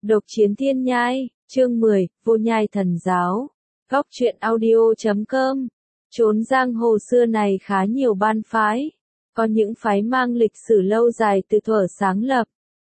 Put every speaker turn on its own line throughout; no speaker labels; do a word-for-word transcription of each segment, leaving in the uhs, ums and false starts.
Độc chiến thiên nhai, chương mười, vô nhai thần giáo. Góc truyện audio chấm com. Chốn giang hồ xưa này khá nhiều ban phái. Có những phái mang lịch sử lâu dài từ thuở sáng lập.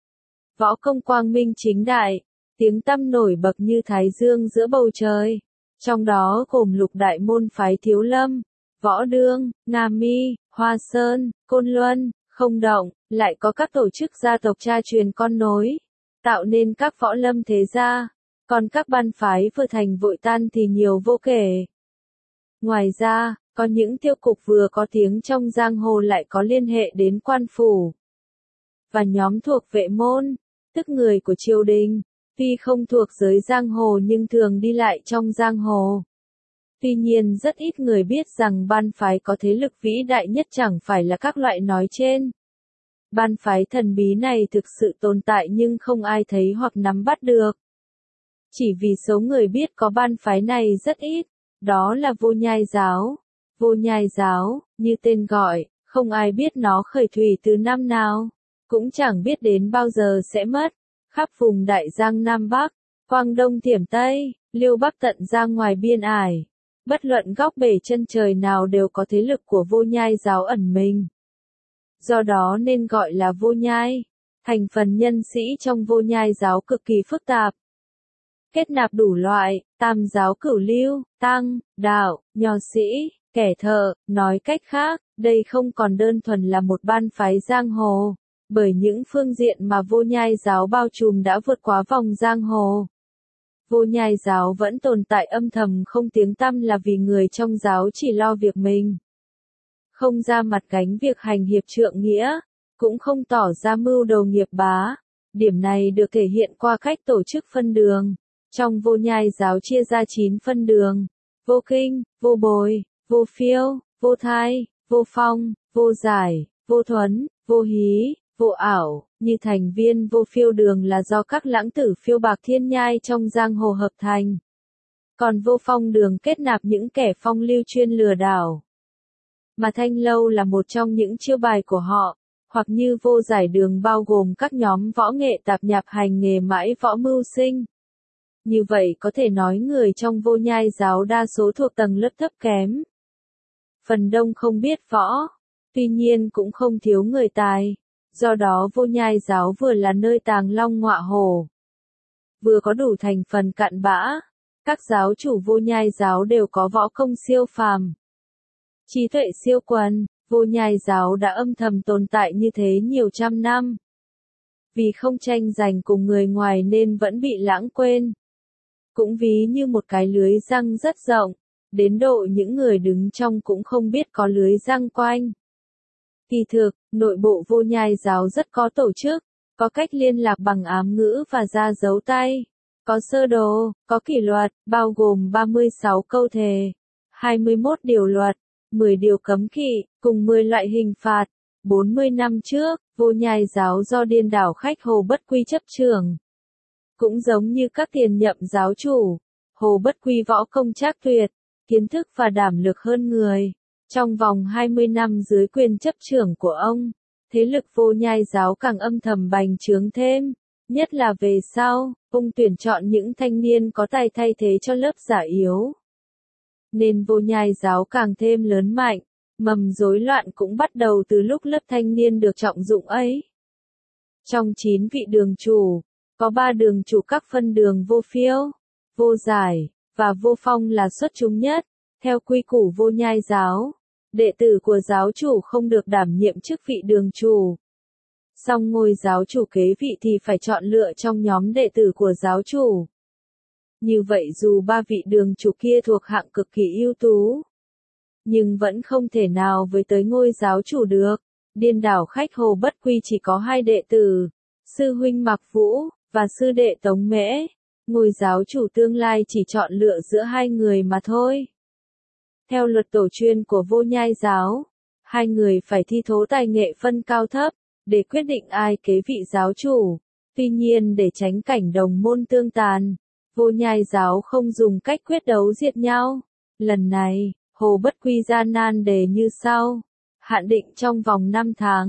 Võ công quang minh chính đại, tiếng tăm nổi bật như thái dương giữa bầu trời. Trong đó gồm lục đại môn phái Thiếu Lâm, Võ Đương, Nga Mi, Hoa Sơn, Côn Luân, Không Động, lại có các tổ chức gia tộc cha truyền con nối, tạo nên các võ lâm thế gia, còn các ban phái vừa thành vội tan thì nhiều vô kể. Ngoài ra, có những tiêu cục vừa có tiếng trong giang hồ lại có liên hệ đến quan phủ. Và nhóm thuộc vệ môn, tức người của triều đình, tuy không thuộc giới giang hồ nhưng thường đi lại trong giang hồ. Tuy nhiên rất ít người biết rằng ban phái có thế lực vĩ đại nhất chẳng phải là các loại nói trên. Ban phái thần bí này thực sự tồn tại nhưng không ai thấy hoặc nắm bắt được. Chỉ vì số người biết có ban phái này rất ít, đó là vô nhai giáo. Vô nhai giáo, như tên gọi, không ai biết nó khởi thủy từ năm nào, cũng chẳng biết đến bao giờ sẽ mất. Khắp vùng Đại Giang Nam Bắc, Quang Đông Thiểm Tây, Liêu Bắc tận ra ngoài biên ải. Bất luận góc bể chân trời nào đều có thế lực của vô nhai giáo ẩn mình. Do đó nên gọi là vô nhai. Thành phần nhân sĩ trong vô nhai giáo cực kỳ phức tạp. Kết nạp đủ loại, tam giáo cửu lưu, tăng, đạo, nho sĩ, kẻ thợ, nói cách khác, đây không còn đơn thuần là một ban phái giang hồ, bởi những phương diện mà vô nhai giáo bao trùm đã vượt quá vòng giang hồ. Vô nhai giáo vẫn tồn tại âm thầm không tiếng tăm là vì người trong giáo chỉ lo việc mình. Không ra mặt gánh việc hành hiệp trượng nghĩa, cũng không tỏ ra mưu đồ nghiệp bá. Điểm này được thể hiện qua cách tổ chức phân đường. Trong vô nhai giáo chia ra chín phân đường: vô kinh, vô bồi, vô phiêu, vô thai, vô phong, vô giải, vô thuấn, vô hí, vô ảo. Như thành viên vô phiêu đường là do các lãng tử phiêu bạc thiên nhai trong giang hồ hợp thành. Còn vô phong đường kết nạp những kẻ phong lưu chuyên lừa đảo. Mà thanh lâu là một trong những chiêu bài của họ, hoặc như vô giải đường bao gồm các nhóm võ nghệ tạp nhạp hành nghề mãi võ mưu sinh. Như vậy có thể nói người trong vô nhai giáo đa số thuộc tầng lớp thấp kém. Phần đông không biết võ, tuy nhiên cũng không thiếu người tài. Do đó vô nhai giáo vừa là nơi tàng long ngọa hổ, vừa có đủ thành phần cặn bã. Các giáo chủ vô nhai giáo đều có võ công siêu phàm, trí tuệ siêu quần. Vô nhai giáo đã âm thầm tồn tại như thế nhiều trăm năm. Vì không tranh giành cùng người ngoài nên vẫn bị lãng quên. Cũng ví như một cái lưới giăng rất rộng, đến độ những người đứng trong cũng không biết có lưới giăng quanh. Kỳ thực, nội bộ vô nhai giáo rất có tổ chức, có cách liên lạc bằng ám ngữ và ra dấu tay, có sơ đồ, có kỷ luật, bao gồm ba mươi sáu câu thề, hai mươi mốt điều luật, mười điều cấm kỵ, cùng mười loại hình phạt. bốn mươi năm trước, vô nhai giáo do điên đảo khách Hồ Bất Quy chấp trưởng. Cũng giống như các tiền nhậm giáo chủ, Hồ Bất Quy võ công trác tuyệt, kiến thức và đảm lực hơn người. Trong vòng hai mươi năm dưới quyền chấp trưởng của ông, thế lực vô nhai giáo càng âm thầm bành trướng thêm, nhất là về sau, ông tuyển chọn những thanh niên có tài thay thế cho lớp giả yếu. Nên vô nhai giáo càng thêm lớn mạnh, mầm rối loạn cũng bắt đầu từ lúc lớp thanh niên được trọng dụng ấy. Trong chín vị đường chủ, có ba đường chủ các phân đường vô phiêu, vô giải, và vô phong là xuất chúng nhất. Theo quy củ vô nhai giáo, đệ tử của giáo chủ không được đảm nhiệm chức vị đường chủ. Song ngôi giáo chủ kế vị thì phải chọn lựa trong nhóm đệ tử của giáo chủ. Như vậy dù ba vị đường chủ kia thuộc hạng cực kỳ ưu tú, nhưng vẫn không thể nào với tới ngôi giáo chủ được. Điên đảo khách Hồ Bất Quy chỉ có hai đệ tử, sư huynh Mạc Vũ, và sư đệ Tống Mễ. Ngôi giáo chủ tương lai chỉ chọn lựa giữa hai người mà thôi. Theo luật tổ chuyên của vô nhai giáo, hai người phải thi thố tài nghệ phân cao thấp, để quyết định ai kế vị giáo chủ. Tuy nhiên để tránh cảnh đồng môn tương tàn, vô nhai giáo không dùng cách quyết đấu diệt nhau. Lần này, Hồ Bất Quy gian nan đề như sau: hạn định trong vòng năm tháng,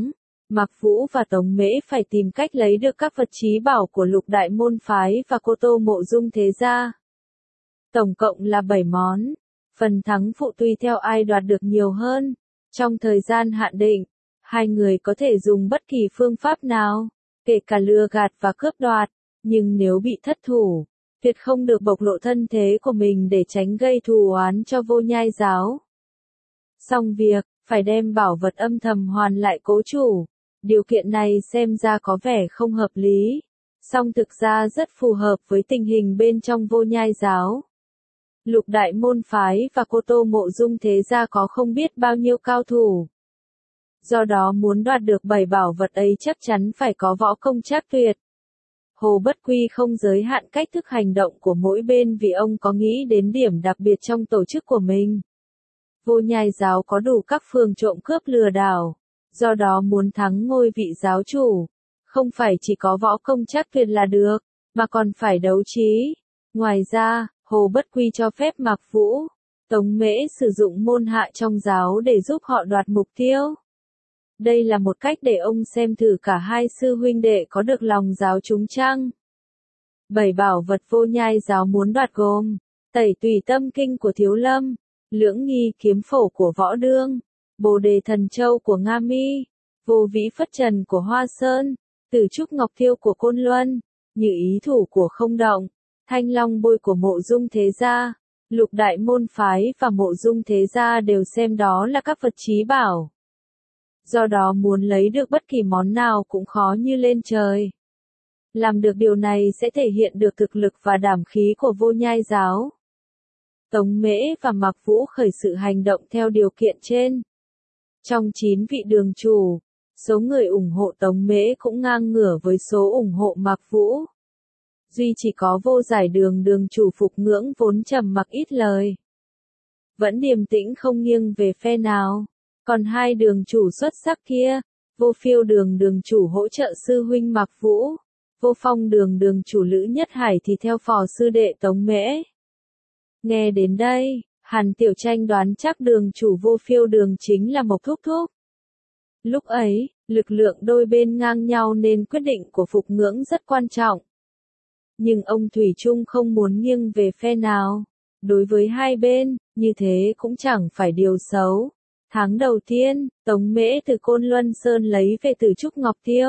Mạc Vũ và Tống Mễ phải tìm cách lấy được các vật chí bảo của Lục Đại môn phái và Cô Tô Mộ Dung thế gia. Tổng cộng là bảy món. Phần thắng phụ tùy theo ai đoạt được nhiều hơn. Trong thời gian hạn định, hai người có thể dùng bất kỳ phương pháp nào, kể cả lừa gạt và cướp đoạt, nhưng nếu bị thất thủ, tuyệt không được bộc lộ thân thế của mình để tránh gây thù oán cho Vô Nhai giáo. Xong việc, phải đem bảo vật âm thầm hoàn lại cố chủ. Điều kiện này xem ra có vẻ không hợp lý, song thực ra rất phù hợp với tình hình bên trong Vô Nhai giáo. Lục Đại môn phái và Cô Tô Mộ Dung thế gia có không biết bao nhiêu cao thủ. Do đó muốn đoạt được bảy bảo vật ấy chắc chắn phải có võ công trác tuyệt. Hồ Bất Quy không giới hạn cách thức hành động của mỗi bên vì ông có nghĩ đến điểm đặc biệt trong tổ chức của mình. Vô Nhai giáo có đủ các phương trộm cướp lừa đảo, do đó muốn thắng ngôi vị giáo chủ, không phải chỉ có võ công trác tuyệt là được, mà còn phải đấu trí. Ngoài ra, Hồ Bất Quy cho phép Mạc Vũ, Tống Mễ sử dụng môn hạ trong giáo để giúp họ đoạt mục tiêu. Đây là một cách để ông xem thử cả hai sư huynh đệ có được lòng giáo chúng chăng. Bảy bảo vật Vô Nhai giáo muốn đoạt gồm: Tẩy Tùy Tâm Kinh của Thiếu Lâm, Lưỡng Nghi Kiếm Phổ của Võ Đương, Bồ Đề Thần Châu của Nga Mi, Vô Vĩ Phất Trần của Hoa Sơn, Tử Trúc Ngọc Thiêu của Côn Luân, Như Ý Thủ của Không Động, Thanh Long Bôi của Mộ Dung thế gia. Lục Đại môn phái và Mộ Dung thế gia đều xem đó là các vật chí bảo. Do đó muốn lấy được bất kỳ món nào cũng khó như lên trời. Làm được điều này sẽ thể hiện được thực lực và đảm khí của Vô Nhai giáo. Tống Mễ và Mạc Vũ khởi sự hành động theo điều kiện trên. Trong chín vị đường chủ, số người ủng hộ Tống Mễ cũng ngang ngửa với số ủng hộ Mạc Vũ. Duy chỉ có Vô Giải Đường đường chủ Phục Ngưỡng vốn trầm mặc ít lời, vẫn điềm tĩnh không nghiêng về phe nào. Còn hai đường chủ xuất sắc kia, Vô Phiêu Đường đường chủ hỗ trợ sư huynh Mạc Vũ, Vô Phong Đường đường chủ Lữ Nhất Hải thì theo phò sư đệ Tống Mễ. Nghe đến đây, Hàn Tiểu Tranh đoán chắc đường chủ Vô Phiêu Đường chính là Mộc Thúc Thúc. Lúc ấy, lực lượng đôi bên ngang nhau nên quyết định của Phục Ngưỡng rất quan trọng. Nhưng ông thủy chung không muốn nghiêng về phe nào. Đối với hai bên, như thế cũng chẳng phải điều xấu. Tháng đầu tiên, Tống Mễ từ Côn Luân Sơn lấy về Tử Trúc Ngọc Tiêu.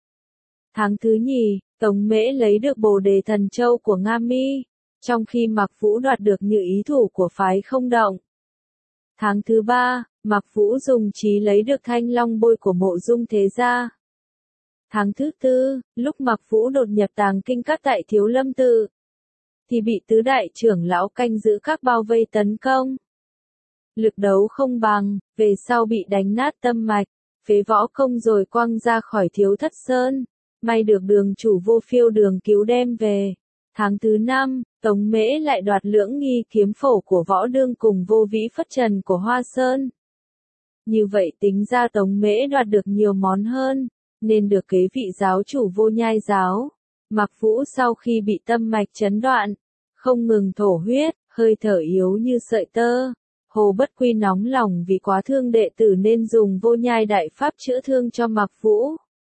Tháng thứ nhì, Tống Mễ lấy được Bồ Đề Thần Châu của Nga Mi, trong khi Mạc Vũ đoạt được Như Ý Thủ của phái Không Động. Tháng thứ ba, Mạc Vũ dùng trí lấy được Thanh Long Bôi của Mộ Dung thế gia. Tháng thứ tư, lúc Mạc Vũ đột nhập tàng kinh các tại Thiếu Lâm Tự, thì bị tứ đại trưởng lão canh giữ các bao vây tấn công. Lực đấu không bằng, về sau bị đánh nát tâm mạch, phế võ công rồi quăng ra khỏi Thiếu Thất Sơn. May được đường chủ Vô Phiêu Đường cứu đem về. Tháng thứ năm, Tống Mễ lại đoạt Lưỡng Nghi Kiếm Phổ của Võ Đương cùng Vô Vĩ Phất Trần của Hoa Sơn. Như vậy tính ra Tống Mễ đoạt được nhiều món hơn, nên được kế vị giáo chủ Vô Nhai giáo. Mạc Vũ sau khi bị tâm mạch chấn đoạn, không ngừng thổ huyết, hơi thở yếu như sợi tơ. Hồ Bất Quy nóng lòng vì quá thương đệ tử nên dùng Vô Nhai đại pháp chữa thương cho Mạc Vũ.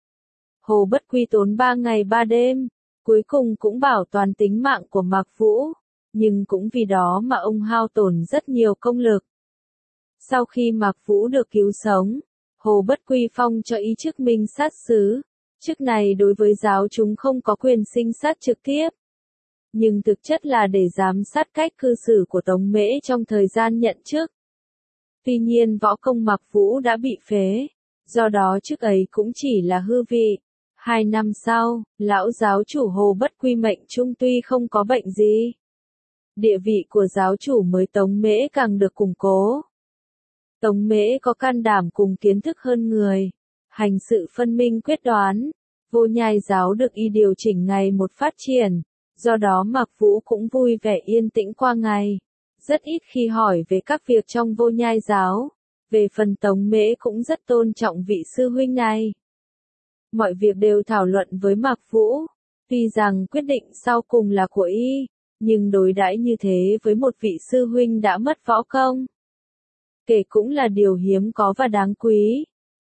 Hồ Bất Quy tốn ba ngày ba đêm, cuối cùng cũng bảo toàn tính mạng của Mạc Vũ, nhưng cũng vì đó mà ông hao tổn rất nhiều công lực. Sau khi Mạc Vũ được cứu sống, Hồ Bất Quy phong cho ý chức minh sát sứ. Chức này đối với giáo chúng không có quyền sinh sát trực tiếp, nhưng thực chất là để giám sát cách cư xử của Tống Mễ trong thời gian nhận chức. Tuy nhiên võ công Mạc Vũ đã bị phế, do đó chức ấy cũng chỉ là hư vị. Hai năm sau, lão giáo chủ Hồ Bất Quy mệnh trung tuy không có bệnh gì. Địa vị của giáo chủ mới Tống Mễ càng được củng cố. Tống Mễ có can đảm cùng kiến thức hơn người, hành sự phân minh quyết đoán. Vô Nhai giáo được y điều chỉnh ngày một phát triển, do đó Mạc Vũ cũng vui vẻ yên tĩnh qua ngày. Rất ít khi hỏi về các việc trong Vô Nhai giáo. Về phần Tống Mễ cũng rất tôn trọng vị sư huynh này. Mọi việc đều thảo luận với Mạc Vũ. Tuy rằng quyết định sau cùng là của y, nhưng đối đãi như thế với một vị sư huynh đã mất võ công, kể cũng là điều hiếm có và đáng quý.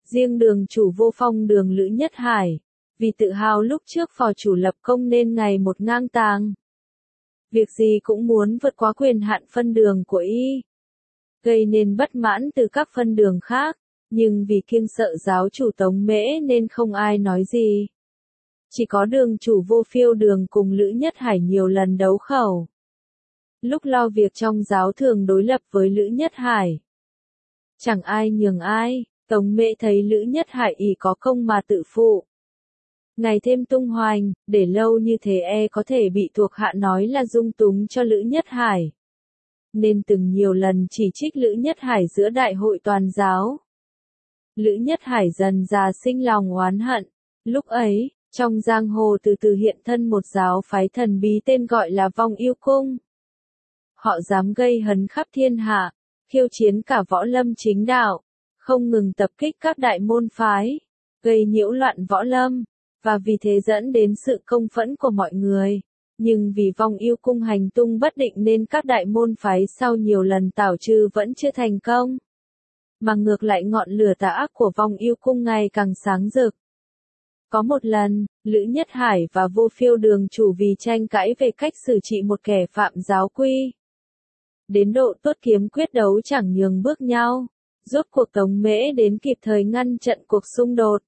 Riêng đường chủ vô phong đường Lữ Nhất Hải, vì tự hào lúc trước phò chủ lập công nên ngày một ngang tàng. Việc gì cũng muốn vượt quá quyền hạn phân đường của y, gây nên bất mãn từ các phân đường khác, nhưng vì kiêng sợ giáo chủ Tống Mễ nên không ai nói gì. Chỉ có đường chủ vô phiêu đường cùng Lữ Nhất Hải nhiều lần đấu khẩu. Lúc lo việc trong giáo thường đối lập với Lữ Nhất Hải. Chẳng ai nhường ai, Tống Mễ thấy Lữ Nhất Hải ỷ có công mà tự phụ. Ngày thêm tung hoành, để lâu như thế e có thể bị thuộc hạ nói là dung túng cho Lữ Nhất Hải. Nên từng nhiều lần chỉ trích Lữ Nhất Hải giữa đại hội toàn giáo. Lữ Nhất Hải dần già sinh lòng oán hận. Lúc ấy, trong giang hồ từ từ hiện thân một giáo phái thần bí tên gọi là Vong Yêu Cung. Họ dám gây hấn khắp thiên hạ, khiêu chiến cả võ lâm chính đạo, không ngừng tập kích các đại môn phái, gây nhiễu loạn võ lâm, và vì thế dẫn đến sự công phẫn của mọi người. Nhưng vì Vong Yêu Cung hành tung bất định nên các đại môn phái sau nhiều lần tảo trừ vẫn chưa thành công. Mà ngược lại ngọn lửa tà ác của Vong Yêu Cung ngày càng sáng rực. Có một lần, Lữ Nhất Hải và Vô Phiêu đường chủ vì tranh cãi về cách xử trị một kẻ phạm giáo quy. Đến độ tốt kiếm quyết đấu chẳng nhường bước nhau, rốt cuộc Tống Mễ đến kịp thời ngăn trận cuộc xung đột.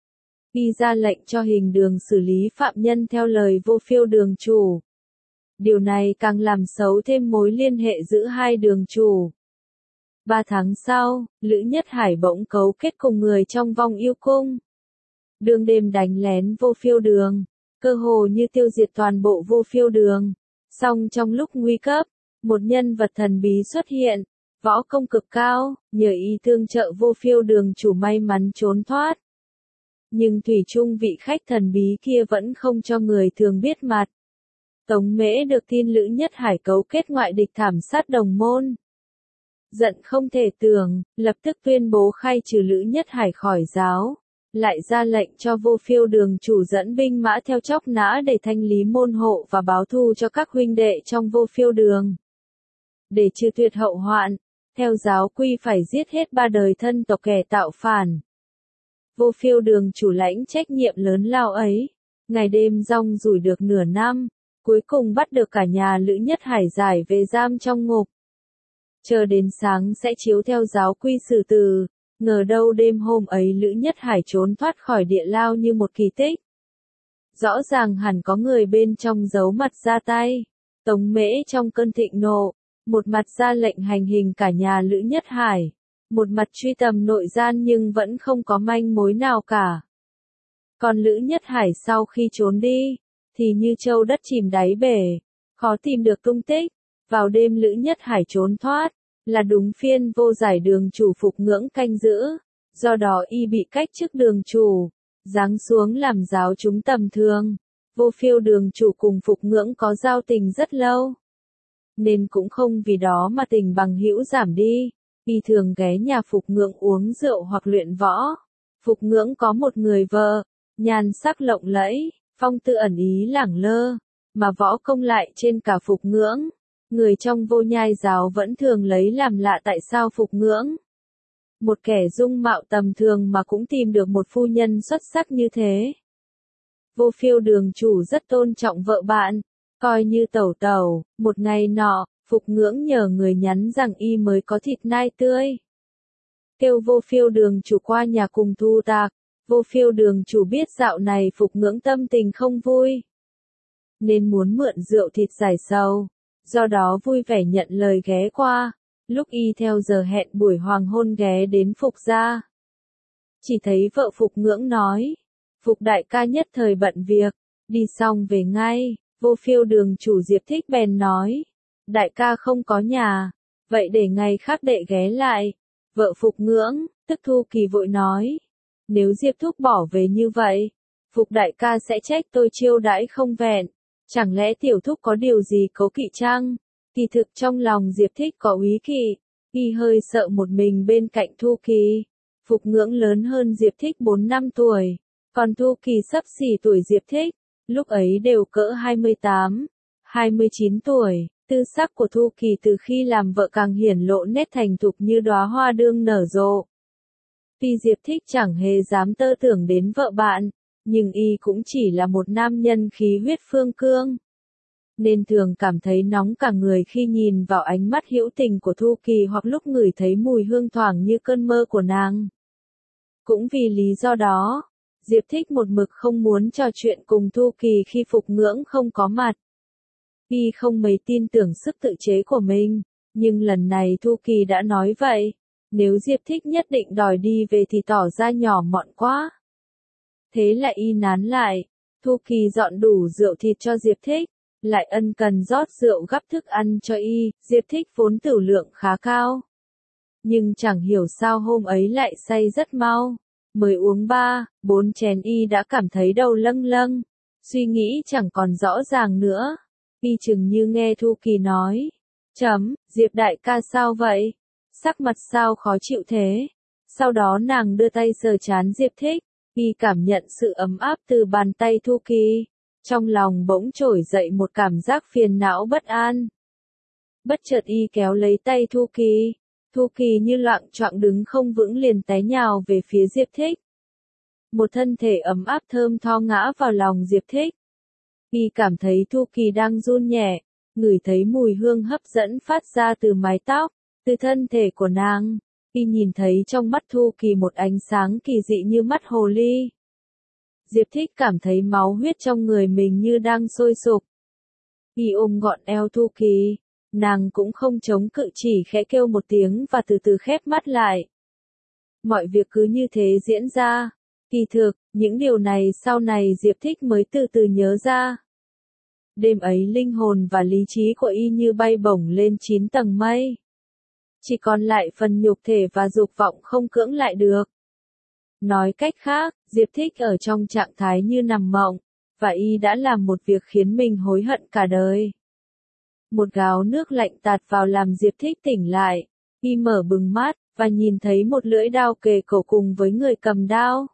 Y ra lệnh cho hình đường xử lý phạm nhân theo lời Vô Phiêu đường chủ. Điều này càng làm xấu thêm mối liên hệ giữa hai đường chủ. Ba tháng sau, Lữ Nhất Hải bỗng cấu kết cùng người trong Vong Yêu Cung. Đường đêm đánh lén Vô Phiêu đường, cơ hồ như tiêu diệt toàn bộ Vô Phiêu đường. Song trong lúc nguy cấp, một nhân vật thần bí xuất hiện, võ công cực cao, nhờ y tương trợ Vô Phiêu đường chủ may mắn trốn thoát. Nhưng thủy chung vị khách thần bí kia vẫn không cho người thường biết mặt. Tống Mễ được tin Lữ Nhất Hải cấu kết ngoại địch thảm sát đồng môn. Giận không thể tưởng, lập tức tuyên bố khai trừ Lữ Nhất Hải khỏi giáo, lại ra lệnh cho Vô Phiêu đường chủ dẫn binh mã theo chóc nã để thanh lý môn hộ và báo thù cho các huynh đệ trong Vô Phiêu đường. Để trừ tuyệt hậu hoạn, theo giáo quy phải giết hết ba đời thân tộc kẻ tạo phản. Vô Phiêu đường chủ lãnh trách nhiệm lớn lao ấy, ngày đêm rong ruổi được nửa năm, cuối cùng bắt được cả nhà Lữ Nhất Hải giải về giam trong ngục. Chờ đến sáng sẽ chiếu theo giáo quy xử tử, ngờ đâu đêm hôm ấy Lữ Nhất Hải trốn thoát khỏi địa lao như một kỳ tích. Rõ ràng hẳn có người bên trong giấu mặt ra tay. Tống Mễ trong cơn thịnh nộ, một mặt ra lệnh hành hình cả nhà Lữ Nhất Hải, một mặt truy tầm nội gian nhưng vẫn không có manh mối nào cả. Còn Lữ Nhất Hải sau khi trốn đi, thì như trâu đất chìm đáy bể, khó tìm được tung tích. Vào đêm Lữ Nhất Hải trốn thoát, là đúng phiên Vô Giải đường chủ Phục Ngưỡng canh giữ, do đó y bị cách chức đường chủ, giáng xuống làm giáo chúng tầm thường. Vô Phiêu đường chủ cùng Phục Ngưỡng có giao tình rất lâu, nên cũng không vì đó mà tình bằng hữu giảm đi. Y thường ghé nhà Phục Ngưỡng uống rượu hoặc luyện võ. Phục Ngưỡng có một người vợ, nhan sắc lộng lẫy, phong tư ẩn ý lẳng lơ, mà võ công lại trên cả Phục Ngưỡng. Người trong Vô Nhai giáo vẫn thường lấy làm lạ tại sao Phục Ngưỡng, một kẻ dung mạo tầm thường mà cũng tìm được một phu nhân xuất sắc như thế. Vô Phiêu đường chủ rất tôn trọng vợ bạn, coi như tẩu tẩu. Một ngày nọ, Phục Ngưỡng nhờ người nhắn rằng y mới có thịt nai tươi, kêu Vô Phiêu đường chủ qua nhà cùng thu tạc. Vô Phiêu đường chủ biết dạo này Phục Ngưỡng tâm tình không vui, nên muốn mượn rượu thịt giải sầu, do đó vui vẻ nhận lời ghé qua. Lúc y theo giờ hẹn buổi hoàng hôn ghé đến Phục gia, chỉ thấy vợ Phục Ngưỡng nói, Phục đại ca nhất thời bận việc, đi xong về ngay. Vô Phiêu đường chủ Diệp Thích bèn nói, đại ca không có nhà, vậy để ngày khác đệ ghé lại. Vợ Phục Ngưỡng, tức Thu Kỳ vội nói, nếu Diệp Thúc bỏ về như vậy, Phục đại ca sẽ trách tôi chiêu đãi không vẹn, chẳng lẽ tiểu thúc có điều gì cấu kỵ chăng? Kỳ thực trong lòng Diệp Thích có úy kỵ, y hơi sợ một mình bên cạnh Thu Kỳ. Phục Ngưỡng lớn hơn Diệp Thích bốn năm tuổi, còn Thu Kỳ xấp xỉ tuổi Diệp Thích, lúc ấy đều cỡ hai mươi tám, hai mươi chín tuổi. Tư sắc của Thu Kỳ từ khi làm vợ càng hiển lộ nét thành thục như đóa hoa đương nở rộ. Tuy Diệp Thích chẳng hề dám tơ tưởng đến vợ bạn, nhưng y cũng chỉ là một nam nhân khí huyết phương cương, nên thường cảm thấy nóng cả người khi nhìn vào ánh mắt hữu tình của Thu Kỳ hoặc lúc ngửi thấy mùi hương thoảng như cơn mơ của nàng. Cũng vì lý do đó, Diệp Thích một mực không muốn trò chuyện cùng Thu Kỳ khi Phục Ngưỡng không có mặt. Y không mấy tin tưởng sức tự chế của mình, nhưng lần này Thu Kỳ đã nói vậy, nếu Diệp Thích nhất định đòi đi về thì tỏ ra nhỏ mọn quá. Thế là y nán lại, Thu Kỳ dọn đủ rượu thịt cho Diệp Thích, lại ân cần rót rượu gắp thức ăn cho y. Diệp Thích vốn tửu lượng khá cao, nhưng chẳng hiểu sao hôm ấy lại say rất mau, mới uống ba, bốn chén y đã cảm thấy đầu lâng lâng, suy nghĩ chẳng còn rõ ràng nữa. Y chừng như nghe Thu Kỳ nói, chấm, Diệp đại ca sao vậy? Sắc mặt sao khó chịu thế? Sau đó nàng đưa tay sờ trán Diệp Thích, y cảm nhận sự ấm áp từ bàn tay Thu Kỳ. Trong lòng bỗng trỗi dậy một cảm giác phiền não bất an. Bất chợt y kéo lấy tay Thu Kỳ. Thu Kỳ như loạng choạng đứng không vững liền té nhào về phía Diệp Thích. Một thân thể ấm áp thơm tho ngã vào lòng Diệp Thích. Y cảm thấy Thu Kỳ đang run nhẹ, ngửi thấy mùi hương hấp dẫn phát ra từ mái tóc, từ thân thể của nàng. Y nhìn thấy trong mắt Thu Kỳ một ánh sáng kỳ dị như mắt hồ ly. Diệp Thích cảm thấy máu huyết trong người mình như đang sôi sục. Y ôm gọn eo Thu Kỳ, nàng cũng không chống cự, chỉ khẽ kêu một tiếng và từ từ khép mắt lại. Mọi việc cứ như thế diễn ra. Kỳ thực, những điều này sau này Diệp Thích mới từ từ nhớ ra. Đêm ấy linh hồn và lý trí của y như bay bổng lên chín tầng mây. Chỉ còn lại phần nhục thể và dục vọng không cưỡng lại được. Nói cách khác, Diệp Thích ở trong trạng thái như nằm mộng, và y đã làm một việc khiến mình hối hận cả đời. Một gáo nước lạnh tạt vào làm Diệp Thích tỉnh lại, y mở bừng mắt, và nhìn thấy một lưỡi đao kề cổ cùng với người cầm đao.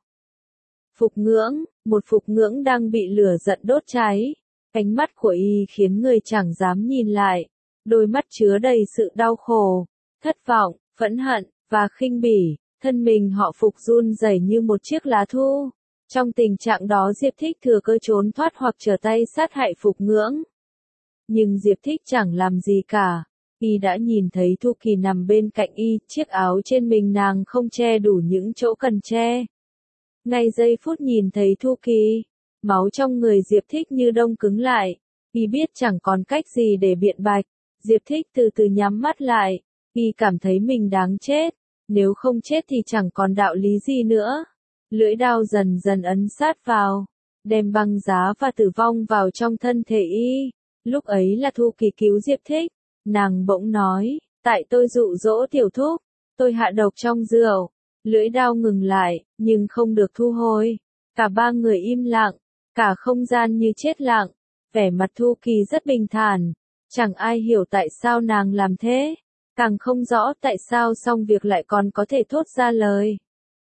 Phục Ngưỡng, một Phục Ngưỡng đang bị lửa giận đốt cháy. Ánh mắt của y khiến người chẳng dám nhìn lại, đôi mắt chứa đầy sự đau khổ, thất vọng, phẫn hận, và khinh bỉ, thân mình họ Phục run rẩy như một chiếc lá thu. Trong tình trạng đó Diệp Thích thừa cơ trốn thoát hoặc trở tay sát hại Phục Ngưỡng. Nhưng Diệp Thích chẳng làm gì cả, y đã nhìn thấy Thu Kỳ nằm bên cạnh y, chiếc áo trên mình nàng không che đủ những chỗ cần che. Ngay giây phút nhìn thấy Thu Kỳ, máu trong người Diệp Thích như đông cứng lại, y biết chẳng còn cách gì để biện bạch. Diệp Thích từ từ nhắm mắt lại, y cảm thấy mình đáng chết, nếu không chết thì chẳng còn đạo lý gì nữa. Lưỡi đao dần dần ấn sát vào, đem băng giá và tử vong vào trong thân thể y. Lúc ấy là Thu Kỳ cứu Diệp Thích, nàng bỗng nói, tại tôi dụ dỗ tiểu thúc, tôi hạ độc trong rượu. Lưỡi đao ngừng lại, nhưng không được thu hồi. Cả ba người im lặng, cả không gian như chết lặng, vẻ mặt Thu Kỳ rất bình thản, chẳng ai hiểu tại sao nàng làm thế, càng không rõ tại sao xong việc lại còn có thể thốt ra lời.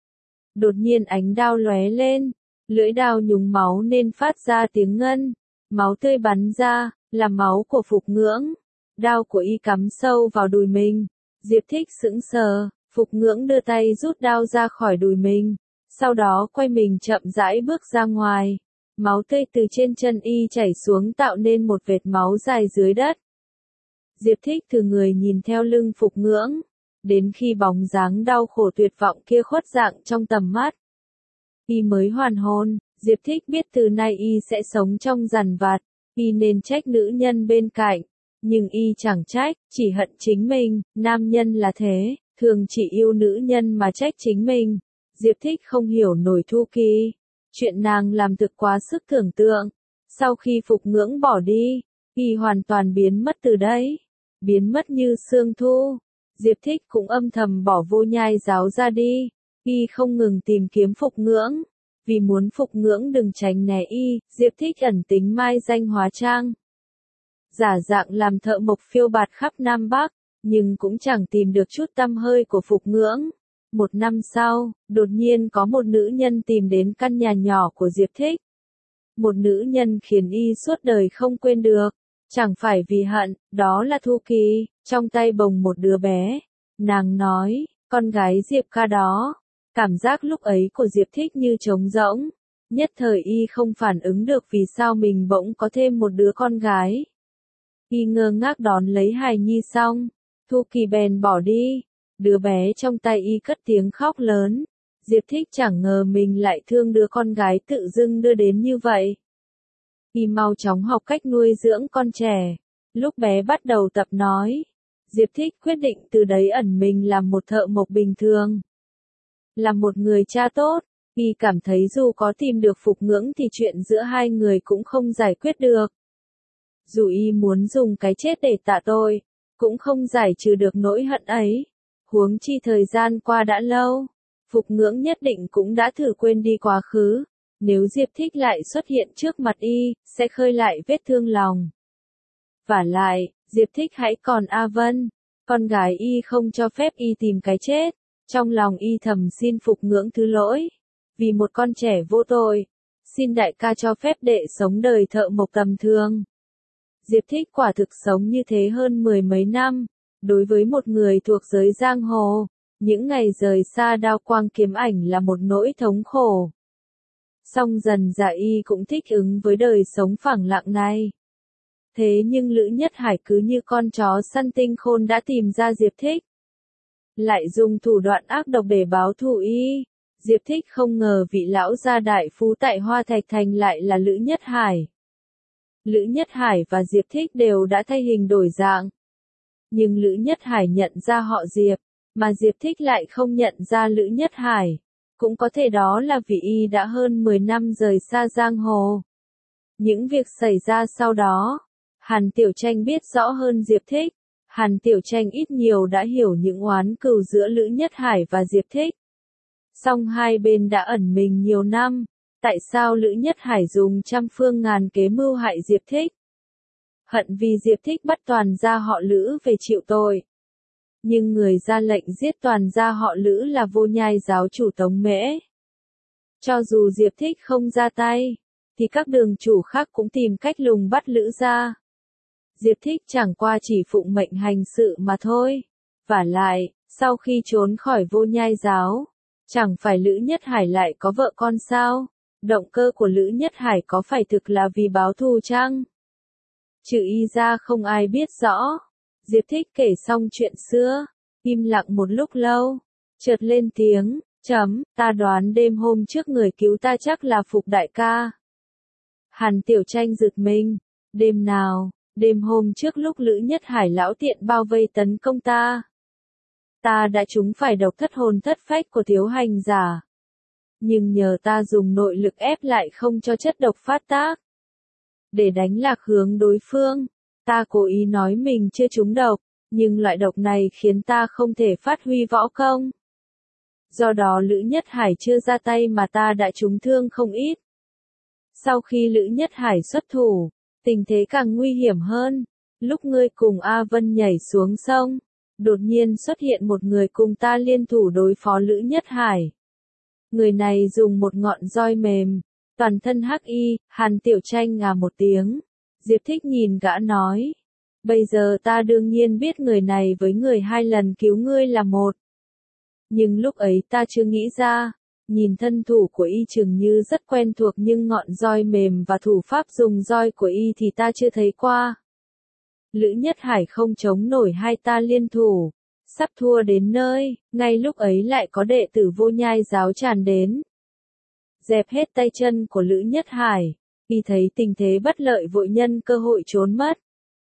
Đột nhiên ánh đao lóe lên, lưỡi đao nhúng máu nên phát ra tiếng ngân, máu tươi bắn ra, là máu của Phục Ngưỡng. Đao của y cắm sâu vào đùi mình, Diệp Thích sững sờ. Phục Ngưỡng đưa tay rút đao ra khỏi đùi mình, sau đó quay mình chậm rãi bước ra ngoài. Máu tươi từ trên chân y chảy xuống tạo nên một vệt máu dài dưới đất. Diệp Thích từ người nhìn theo lưng Phục Ngưỡng, đến khi bóng dáng đau khổ tuyệt vọng kia khuất dạng trong tầm mắt. Y mới hoàn hồn, Diệp Thích biết từ nay y sẽ sống trong giàn vặt, y nên trách nữ nhân bên cạnh, nhưng y chẳng trách, chỉ hận chính mình, nam nhân là thế. Thường chỉ yêu nữ nhân mà trách chính mình. Diệp Thích không hiểu nổi Thu Kỳ. Chuyện nàng làm thực quá sức tưởng tượng. Sau khi Phục Ngưỡng bỏ đi, y hoàn toàn biến mất từ đấy. Biến mất như sương thu. Diệp Thích cũng âm thầm bỏ Vô Nhai giáo ra đi. Y không ngừng tìm kiếm Phục Ngưỡng. Vì muốn Phục Ngưỡng đừng tránh né y, Diệp Thích ẩn tính mai danh hóa trang. Giả dạng làm thợ mộc phiêu bạt khắp Nam Bắc. Nhưng cũng chẳng tìm được chút tăm hơi của Phục Ngưỡng. Một năm sau, đột nhiên có một nữ nhân tìm đến căn nhà nhỏ của Diệp Thích. Một nữ nhân khiến y suốt đời không quên được. Chẳng phải vì hận, đó là Thu Kỳ, trong tay bồng một đứa bé. Nàng nói, con gái Diệp ca đó. Cảm giác lúc ấy của Diệp Thích như trống rỗng. Nhất thời y không phản ứng được vì sao mình bỗng có thêm một đứa con gái. Y ngơ ngác đón lấy hài nhi xong, Thu Kỳ bèn bỏ đi. Đứa bé trong tay y cất tiếng khóc lớn. Diệp Thích chẳng ngờ mình lại thương đứa con gái tự dưng đưa đến như vậy. Y mau chóng học cách nuôi dưỡng con trẻ. Lúc bé bắt đầu tập nói, Diệp Thích quyết định từ đấy ẩn mình làm một thợ mộc bình thường. Là một người cha tốt, y cảm thấy dù có tìm được Phục Ngưỡng thì chuyện giữa hai người cũng không giải quyết được. Dù y muốn dùng cái chết để tạ tội, cũng không giải trừ được nỗi hận ấy. Huống chi thời gian qua đã lâu, Phục Ngưỡng nhất định cũng đã thử quên đi quá khứ. Nếu Diệp Thích lại xuất hiện trước mặt y, sẽ khơi lại vết thương lòng. Vả lại, Diệp Thích hãy còn A Vân, con gái y không cho phép y tìm cái chết. Trong lòng y thầm xin Phục Ngưỡng thứ lỗi. Vì một con trẻ vô tội, xin đại ca cho phép đệ sống đời thợ mộc tầm thường. Diệp Thích quả thực sống như thế hơn mười mấy năm. Đối với một người thuộc giới giang hồ, những ngày rời xa đao quang kiếm ảnh là một nỗi thống khổ. Song dần dà y cũng thích ứng với đời sống phẳng lặng này. Thế nhưng Lữ Nhất Hải cứ như con chó săn tinh khôn đã tìm ra Diệp Thích. Lại dùng thủ đoạn ác độc để báo thù y. Diệp Thích không ngờ vị lão gia đại phú tại Hoa Thạch Thành lại là Lữ Nhất Hải. Lữ Nhất Hải và Diệp Thích đều đã thay hình đổi dạng. Nhưng Lữ Nhất Hải nhận ra họ Diệp, mà Diệp Thích lại không nhận ra Lữ Nhất Hải. Cũng có thể đó là vì y đã hơn mười năm rời xa giang hồ. Những việc xảy ra sau đó, Hàn Tiểu Tranh biết rõ hơn Diệp Thích. Hàn Tiểu Tranh ít nhiều đã hiểu những oán cừu giữa Lữ Nhất Hải và Diệp Thích. Song hai bên đã ẩn mình nhiều năm, tại sao Lữ Nhất Hải dùng trăm phương ngàn kế mưu hại Diệp Thích? Hận vì Diệp Thích bắt toàn gia họ Lữ về chịu tội. Nhưng người ra lệnh giết toàn gia họ Lữ là Vô Nhai giáo chủ Tống Mễ. Cho dù Diệp Thích không ra tay, thì các đường chủ khác cũng tìm cách lùng bắt Lữ gia. Diệp Thích chẳng qua chỉ phụng mệnh hành sự mà thôi. Vả lại, sau khi trốn khỏi Vô Nhai giáo, chẳng phải Lữ Nhất Hải lại có vợ con sao? Động cơ của Lữ Nhất Hải có phải thực là vì báo thù chăng? Trừ y ra không ai biết rõ. Diệp Thích kể xong chuyện xưa, im lặng một lúc lâu, chợt lên tiếng, chấm, ta đoán đêm hôm trước người cứu ta chắc là Phục đại ca. Hàn Tiểu Tranh giật mình, đêm nào, đêm hôm trước lúc Lữ Nhất Hải lão tiện bao vây tấn công ta. Ta đã trúng phải độc thất hồn thất phách của thiếu hành giả. Nhưng nhờ ta dùng nội lực ép lại không cho chất độc phát tác. Để đánh lạc hướng đối phương, ta cố ý nói mình chưa trúng độc, nhưng loại độc này khiến ta không thể phát huy võ công. Do đó Lữ Nhất Hải chưa ra tay mà ta đã trúng thương không ít. Sau khi Lữ Nhất Hải xuất thủ, tình thế càng nguy hiểm hơn. Lúc ngươi cùng A Vân nhảy xuống sông, đột nhiên xuất hiện một người cùng ta liên thủ đối phó Lữ Nhất Hải. Người này dùng một ngọn roi mềm, toàn thân hắc y. Hàn Tiểu Tranh ngà một tiếng. Diệp Thích nhìn gã nói, bây giờ ta đương nhiên biết người này với người hai lần cứu ngươi là một. Nhưng lúc ấy ta chưa nghĩ ra, nhìn thân thủ của y chừng như rất quen thuộc nhưng ngọn roi mềm và thủ pháp dùng roi của y thì ta chưa thấy qua. Lữ Nhất Hải không chống nổi hai ta liên thủ, sắp thua đến nơi, ngay lúc ấy lại có đệ tử Vô Nhai giáo tràn đến. Dẹp hết tay chân của Lữ Nhất Hải, y thấy tình thế bất lợi vội nhân cơ hội trốn mất.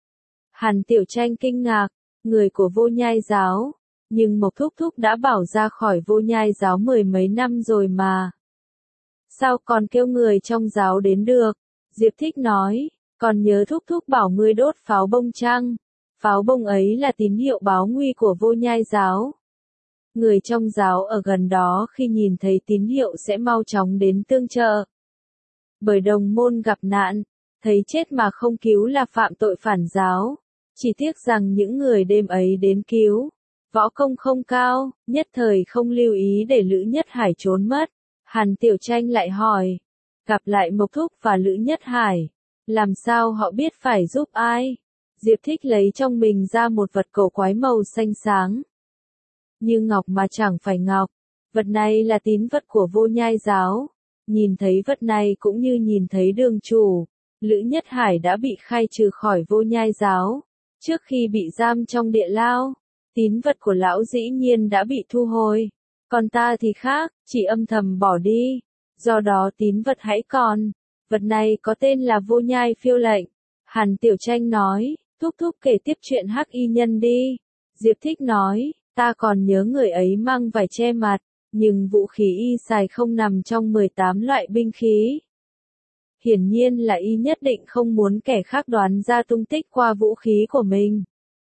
Hàn Tiểu Tranh kinh ngạc, người của Vô Nhai giáo, nhưng Mộc Thúc Thúc đã bảo ra khỏi Vô Nhai giáo mười mấy năm rồi mà. Sao còn kêu người trong giáo đến được? Diệp Thích nói, còn nhớ Thúc Thúc bảo ngươi đốt pháo bông chăng? Pháo bông ấy là tín hiệu báo nguy của Vô Nhai giáo. Người trong giáo ở gần đó khi nhìn thấy tín hiệu sẽ mau chóng đến tương trợ. Bởi đồng môn gặp nạn, thấy chết mà không cứu là phạm tội phản giáo. Chỉ tiếc rằng những người đêm ấy đến cứu, võ công không cao, nhất thời không lưu ý để Lữ Nhất Hải trốn mất. Hàn Tiểu Tranh lại hỏi, gặp lại Mộc Thúc và Lữ Nhất Hải, làm sao họ biết phải giúp ai? Diệp Thích lấy trong mình ra một vật cổ quái màu xanh sáng. Như ngọc mà chẳng phải ngọc, Vật này là tín vật của Vô Nhai giáo. Nhìn thấy vật này cũng như nhìn thấy đường chủ. Lữ Nhất Hải đã bị khai trừ khỏi Vô Nhai giáo. Trước khi bị giam trong địa lao, tín vật của lão dĩ nhiên đã bị thu hồi. Còn ta thì khác, chỉ âm thầm bỏ đi. Do đó tín vật hãy còn. Vật này có tên là Vô Nhai phiêu lệnh. Hàn Tiểu Tranh nói, thúc thúc kể tiếp chuyện Hắc Y Nhân đi. Diệp Thích nói, ta còn nhớ người ấy mang vải che mặt, nhưng vũ khí y xài không nằm trong mười tám loại binh khí. Hiển nhiên là y nhất định không muốn kẻ khác đoán ra tung tích qua vũ khí của mình.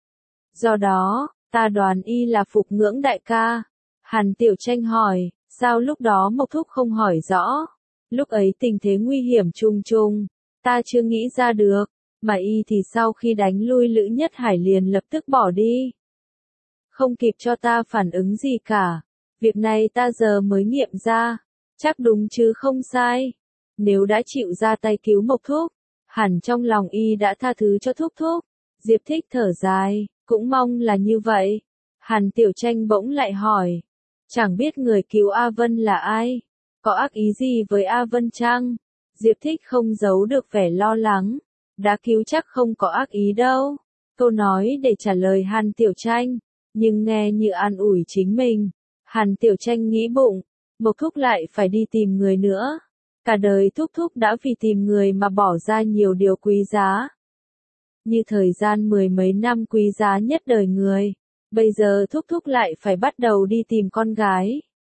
Do đó, ta đoán y là phục ngưỡng đại ca. Hàn Tiểu Tranh hỏi, sao lúc đó Mộc Thúc không hỏi rõ? Lúc ấy tình thế nguy hiểm trùng trùng, ta chưa nghĩ ra được, mà y thì sau khi đánh lui Lữ Nhất Hải liền lập tức bỏ đi. Không kịp cho ta phản ứng gì cả. Việc này ta giờ mới nghiệm ra. Chắc đúng chứ không sai. Nếu đã chịu ra tay cứu Mộc Thúc, hẳn trong lòng y đã tha thứ cho Thúc Thúc. Diệp Thích thở dài, cũng mong là như vậy. Hàn Tiểu Tranh bỗng lại hỏi, chẳng biết người cứu A Vân là ai? Có ác ý gì với A Vân chăng? Diệp Thích không giấu được vẻ lo lắng. Đã cứu chắc không có ác ý đâu. Câu nói để trả lời Hàn Tiểu Tranh, nhưng nghe như an ủi chính mình. Hàn Tiểu Tranh nghĩ bụng, Mộc Thúc lại phải đi tìm người nữa. Cả đời Thúc Thúc đã vì tìm người mà bỏ ra nhiều điều quý giá. Như thời gian mười mấy năm quý giá nhất đời người. Bây giờ Thúc Thúc lại phải bắt đầu đi tìm con gái.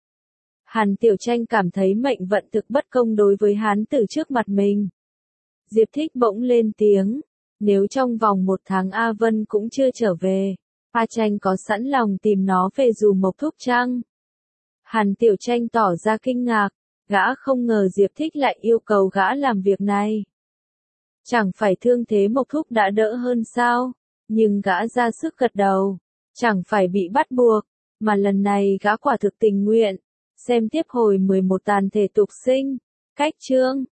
Hàn Tiểu Tranh cảm thấy mệnh vận thực bất công đối với hán tử trước mặt mình. Diệp Thích bỗng lên tiếng, nếu trong vòng một tháng A Vân cũng chưa trở về, A Tranh có sẵn lòng tìm nó về dù Mộc Thúc chăng? Hàn Tiểu Tranh tỏ ra kinh ngạc, gã không ngờ Diệp Thích lại yêu cầu gã làm việc này. Chẳng phải thương thế Mộc Thúc đã đỡ hơn sao? Nhưng gã ra sức gật đầu, chẳng phải bị bắt buộc, mà lần này gã quả thực tình nguyện. Xem tiếp hồi mười một tàn thể tục sinh, cách chương.